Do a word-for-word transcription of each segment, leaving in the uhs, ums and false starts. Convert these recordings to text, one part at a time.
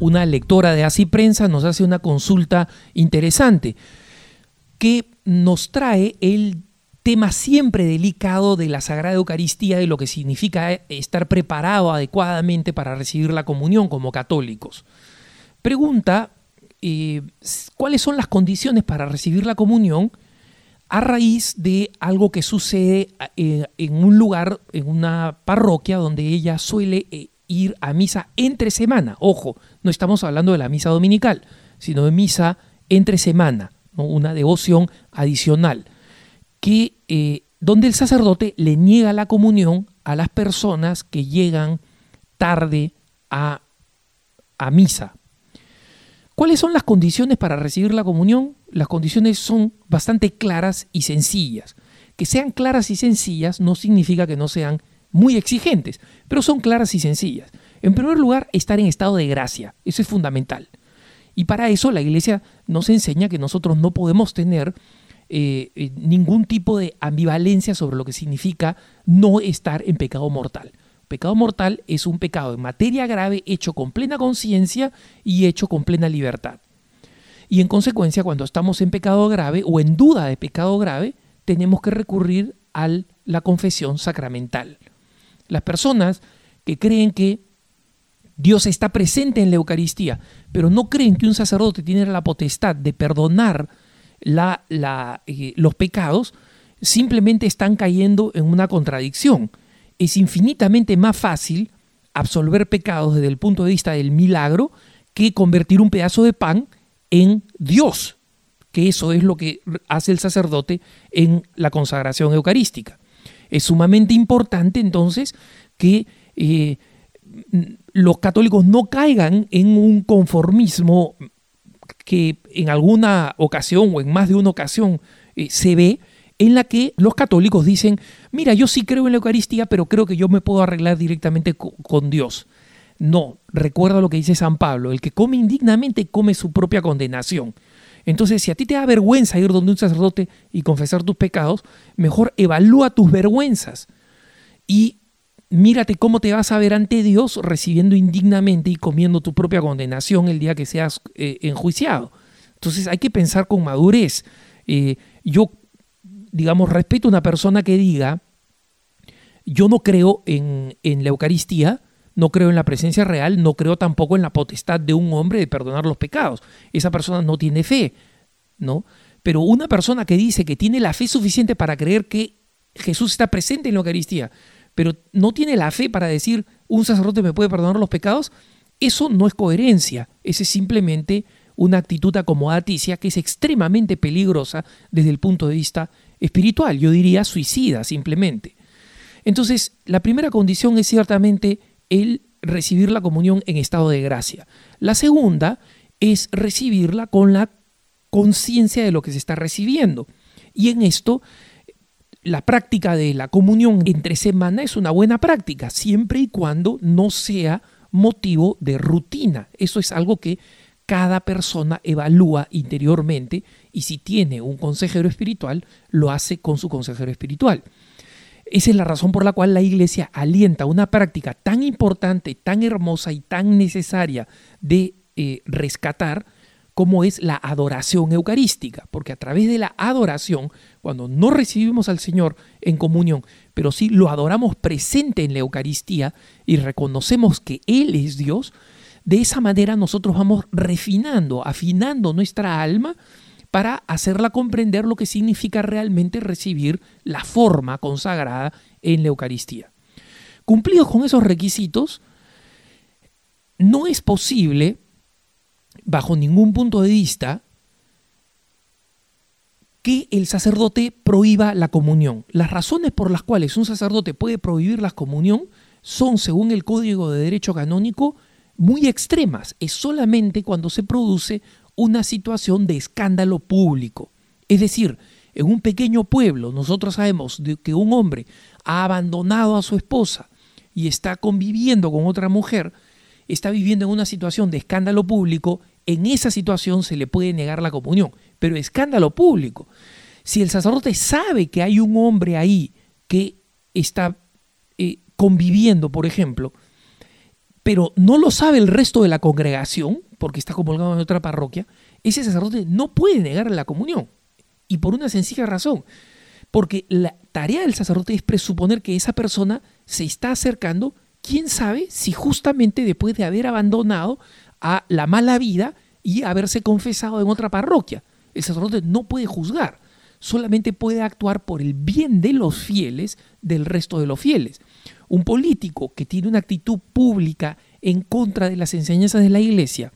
una lectora de Así Prensa nos hace una consulta interesante que nos trae el tema siempre delicado de la Sagrada Eucaristía y lo que significa estar preparado adecuadamente para recibir la comunión como católicos. Pregunta, eh, ¿cuáles son las condiciones para recibir la comunión a raíz de algo que sucede eh, en un lugar, en una parroquia donde ella suele eh, ir a misa entre semana? Ojo, no estamos hablando de la misa dominical, sino de misa entre semana, ¿no? Una devoción adicional, que, eh, donde el sacerdote le niega la comunión a las personas que llegan tarde a, a misa. ¿Cuáles son las condiciones para recibir la comunión? Las condiciones son bastante claras y sencillas. Que sean claras y sencillas no significa que no sean muy exigentes, pero son claras y sencillas. En primer lugar, estar en estado de gracia. Eso es fundamental. Y para eso la Iglesia nos enseña que nosotros no podemos tener Eh, eh, ningún tipo de ambivalencia sobre lo que significa no estar en pecado mortal. Pecado mortal es un pecado en materia grave hecho con plena conciencia y hecho con plena libertad. Y en consecuencia, cuando estamos en pecado grave o en duda de pecado grave, tenemos que recurrir a la confesión sacramental. Las personas que creen que Dios está presente en la Eucaristía, pero no creen que un sacerdote tiene la potestad de perdonar La, la, eh, los pecados, simplemente están cayendo en una contradicción. Es infinitamente más fácil absolver pecados desde el punto de vista del milagro que convertir un pedazo de pan en Dios, que eso es lo que hace el sacerdote en la consagración eucarística. Es sumamente importante entonces que eh, los católicos no caigan en un conformismo que en alguna ocasión o en más de una ocasión eh, se ve, en la que los católicos dicen, mira, yo sí creo en la Eucaristía, pero creo que yo me puedo arreglar directamente co- con Dios. No, recuerda lo que dice San Pablo, el que come indignamente come su propia condenación. Entonces, si a ti te da vergüenza ir donde un sacerdote y confesar tus pecados, mejor evalúa tus vergüenzas y mírate cómo te vas a ver ante Dios recibiendo indignamente y comiendo tu propia condenación el día que seas eh, enjuiciado. Entonces hay que pensar con madurez. Eh, yo, digamos, respeto a una persona que diga, yo no creo en, en la Eucaristía, no creo en la presencia real, no creo tampoco en la potestad de un hombre de perdonar los pecados. Esa persona no tiene fe, ¿no? Pero una persona que dice que tiene la fe suficiente para creer que Jesús está presente en la Eucaristía, pero no tiene la fe para decir un sacerdote me puede perdonar los pecados, eso no es coherencia, ese es simplemente una actitud acomodaticia que es extremadamente peligrosa desde el punto de vista espiritual, yo diría suicida simplemente. Entonces, la primera condición es ciertamente el recibir la comunión en estado de gracia. La segunda es recibirla con la conciencia de lo que se está recibiendo. Y en esto, la práctica de la comunión entre semana es una buena práctica, siempre y cuando no sea motivo de rutina. Eso es algo que cada persona evalúa interiormente y si tiene un consejero espiritual, lo hace con su consejero espiritual. Esa es la razón por la cual la Iglesia alienta una práctica tan importante, tan hermosa y tan necesaria de eh, rescatar como es la adoración eucarística, porque a través de la adoración, cuando no recibimos al Señor en comunión, pero sí lo adoramos presente en la Eucaristía y reconocemos que Él es Dios, de esa manera nosotros vamos refinando, afinando nuestra alma para hacerla comprender lo que significa realmente recibir la forma consagrada en la Eucaristía. Cumplidos con esos requisitos, no es posible, bajo ningún punto de vista, que el sacerdote prohíba la comunión. Las razones por las cuales un sacerdote puede prohibir la comunión son, según el Código de Derecho Canónico, muy extremas. Es solamente cuando se produce una situación de escándalo público. Es decir, en un pequeño pueblo nosotros sabemos de que un hombre ha abandonado a su esposa y está conviviendo con otra mujer, está viviendo en una situación de escándalo público. En esa situación se le puede negar la comunión, pero escándalo público. Si el sacerdote sabe que hay un hombre ahí que está eh, conviviendo, por ejemplo, pero no lo sabe el resto de la congregación, porque está comulgado en otra parroquia, ese sacerdote no puede negarle la comunión. Y por una sencilla razón, porque la tarea del sacerdote es presuponer que esa persona se está acercando, quién sabe si justamente después de haber abandonado a la mala vida y haberse confesado en otra parroquia. El sacerdote no puede juzgar, solamente puede actuar por el bien de los fieles del resto de los fieles. Un político que tiene una actitud pública en contra de las enseñanzas de la Iglesia,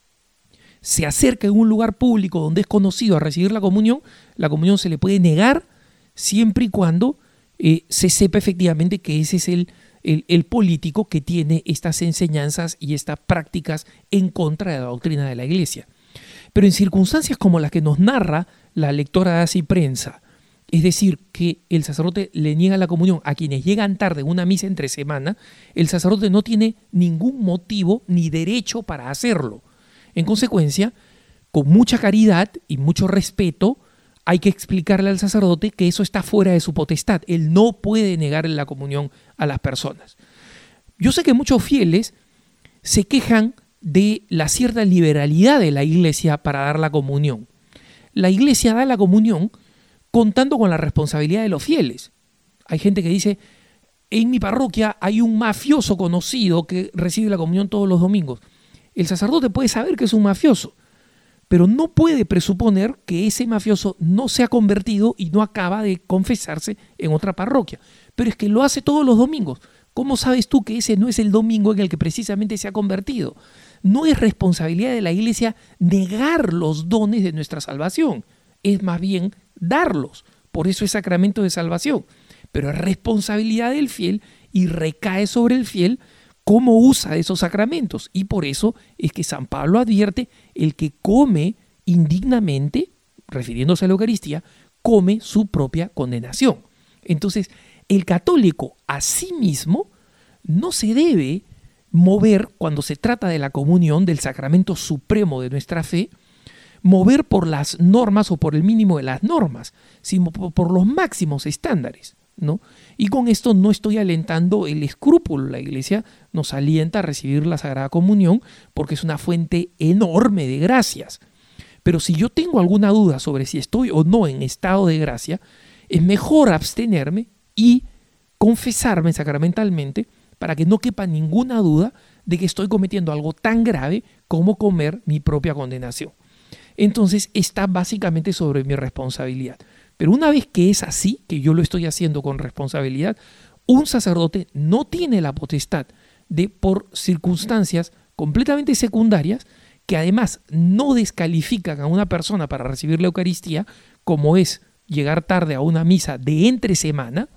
se acerca en un lugar público donde es conocido a recibir la comunión, la comunión se le puede negar siempre y cuando eh, se sepa efectivamente que ese es el, el, el político que tiene estas enseñanzas y estas prácticas en contra de la doctrina de la Iglesia. Pero en circunstancias como las que nos narra la lectora de Así Prensa, es decir, que el sacerdote le niega la comunión a quienes llegan tarde en una misa entre semana, el sacerdote no tiene ningún motivo ni derecho para hacerlo. En consecuencia, con mucha caridad y mucho respeto, hay que explicarle al sacerdote que eso está fuera de su potestad. Él no puede negarle la comunión a las personas. Yo sé que muchos fieles se quejan de la cierta liberalidad de la Iglesia para dar la comunión. La Iglesia da la comunión contando con la responsabilidad de los fieles. Hay gente que dice, en mi parroquia hay un mafioso conocido que recibe la comunión todos los domingos. El sacerdote puede saber que es un mafioso, pero no puede presuponer que ese mafioso no se ha convertido y no acaba de confesarse en otra parroquia. Pero es que lo hace todos los domingos. ¿Cómo sabes tú que ese no es el domingo en el que precisamente se ha convertido? No es responsabilidad de la Iglesia negar los dones de nuestra salvación, es más bien darlos. Por eso es sacramento de salvación. Pero es responsabilidad del fiel y recae sobre el fiel cómo usa esos sacramentos. Y por eso es que San Pablo advierte: el que come indignamente, refiriéndose a la Eucaristía, come su propia condenación. Entonces, el católico a sí mismo no se debe mover cuando se trata de la comunión, del sacramento supremo de nuestra fe, mover por las normas o por el mínimo de las normas, sino por los máximos estándares, ¿no? Y con esto no estoy alentando el escrúpulo. La Iglesia nos alienta a recibir la Sagrada Comunión porque es una fuente enorme de gracias. Pero si yo tengo alguna duda sobre si estoy o no en estado de gracia, es mejor abstenerme y confesarme sacramentalmente para que no quepa ninguna duda de que estoy cometiendo algo tan grave como comer mi propia condenación. Entonces está básicamente sobre mi responsabilidad. Pero una vez que es así, que yo lo estoy haciendo con responsabilidad, un sacerdote no tiene la potestad de, por circunstancias completamente secundarias, que además no descalifican a una persona para recibir la Eucaristía, como es llegar tarde a una misa de entre semana,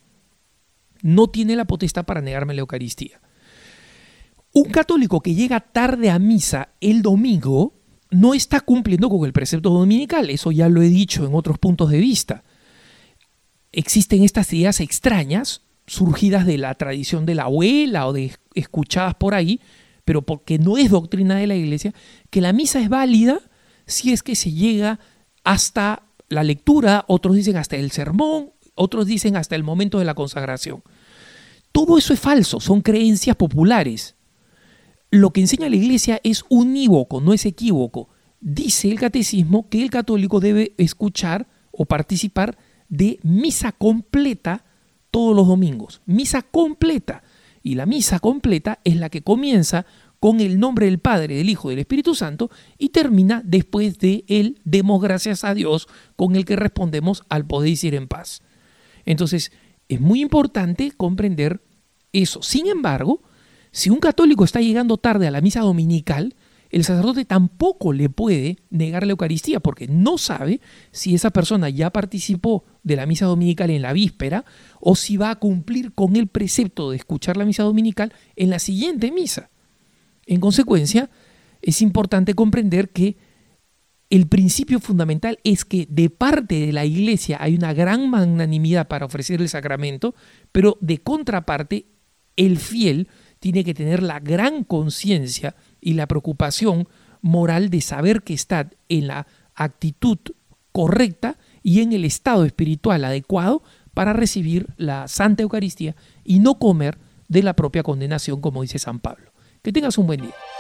no tiene la potestad para negarme la Eucaristía. Un católico que llega tarde a misa el domingo no está cumpliendo con el precepto dominical. Eso ya lo he dicho en otros puntos de vista. Existen estas ideas extrañas surgidas de la tradición de la abuela o de escuchadas por ahí, pero porque no es doctrina de la Iglesia, que la misa es válida si es que se llega hasta la lectura, otros dicen hasta el sermón, otros dicen hasta el momento de la consagración. Todo eso es falso, son creencias populares. Lo que enseña la Iglesia es unívoco, no es equívoco. Dice el catecismo que el católico debe escuchar o participar de misa completa todos los domingos. Misa completa. Y la misa completa es la que comienza con el nombre del Padre, del Hijo y del Espíritu Santo y termina después de el demos gracias a Dios, con el que respondemos al podéis ir en paz. Entonces, es muy importante comprender eso. Sin embargo, si un católico está llegando tarde a la misa dominical, el sacerdote tampoco le puede negar la Eucaristía porque no sabe si esa persona ya participó de la misa dominical en la víspera o si va a cumplir con el precepto de escuchar la misa dominical en la siguiente misa. En consecuencia, es importante comprender que el principio fundamental es que de parte de la Iglesia hay una gran magnanimidad para ofrecer el sacramento, pero de contraparte, el fiel tiene que tener la gran conciencia y la preocupación moral de saber que está en la actitud correcta y en el estado espiritual adecuado para recibir la Santa Eucaristía y no comer de la propia condenación, como dice San Pablo. Que tengas un buen día.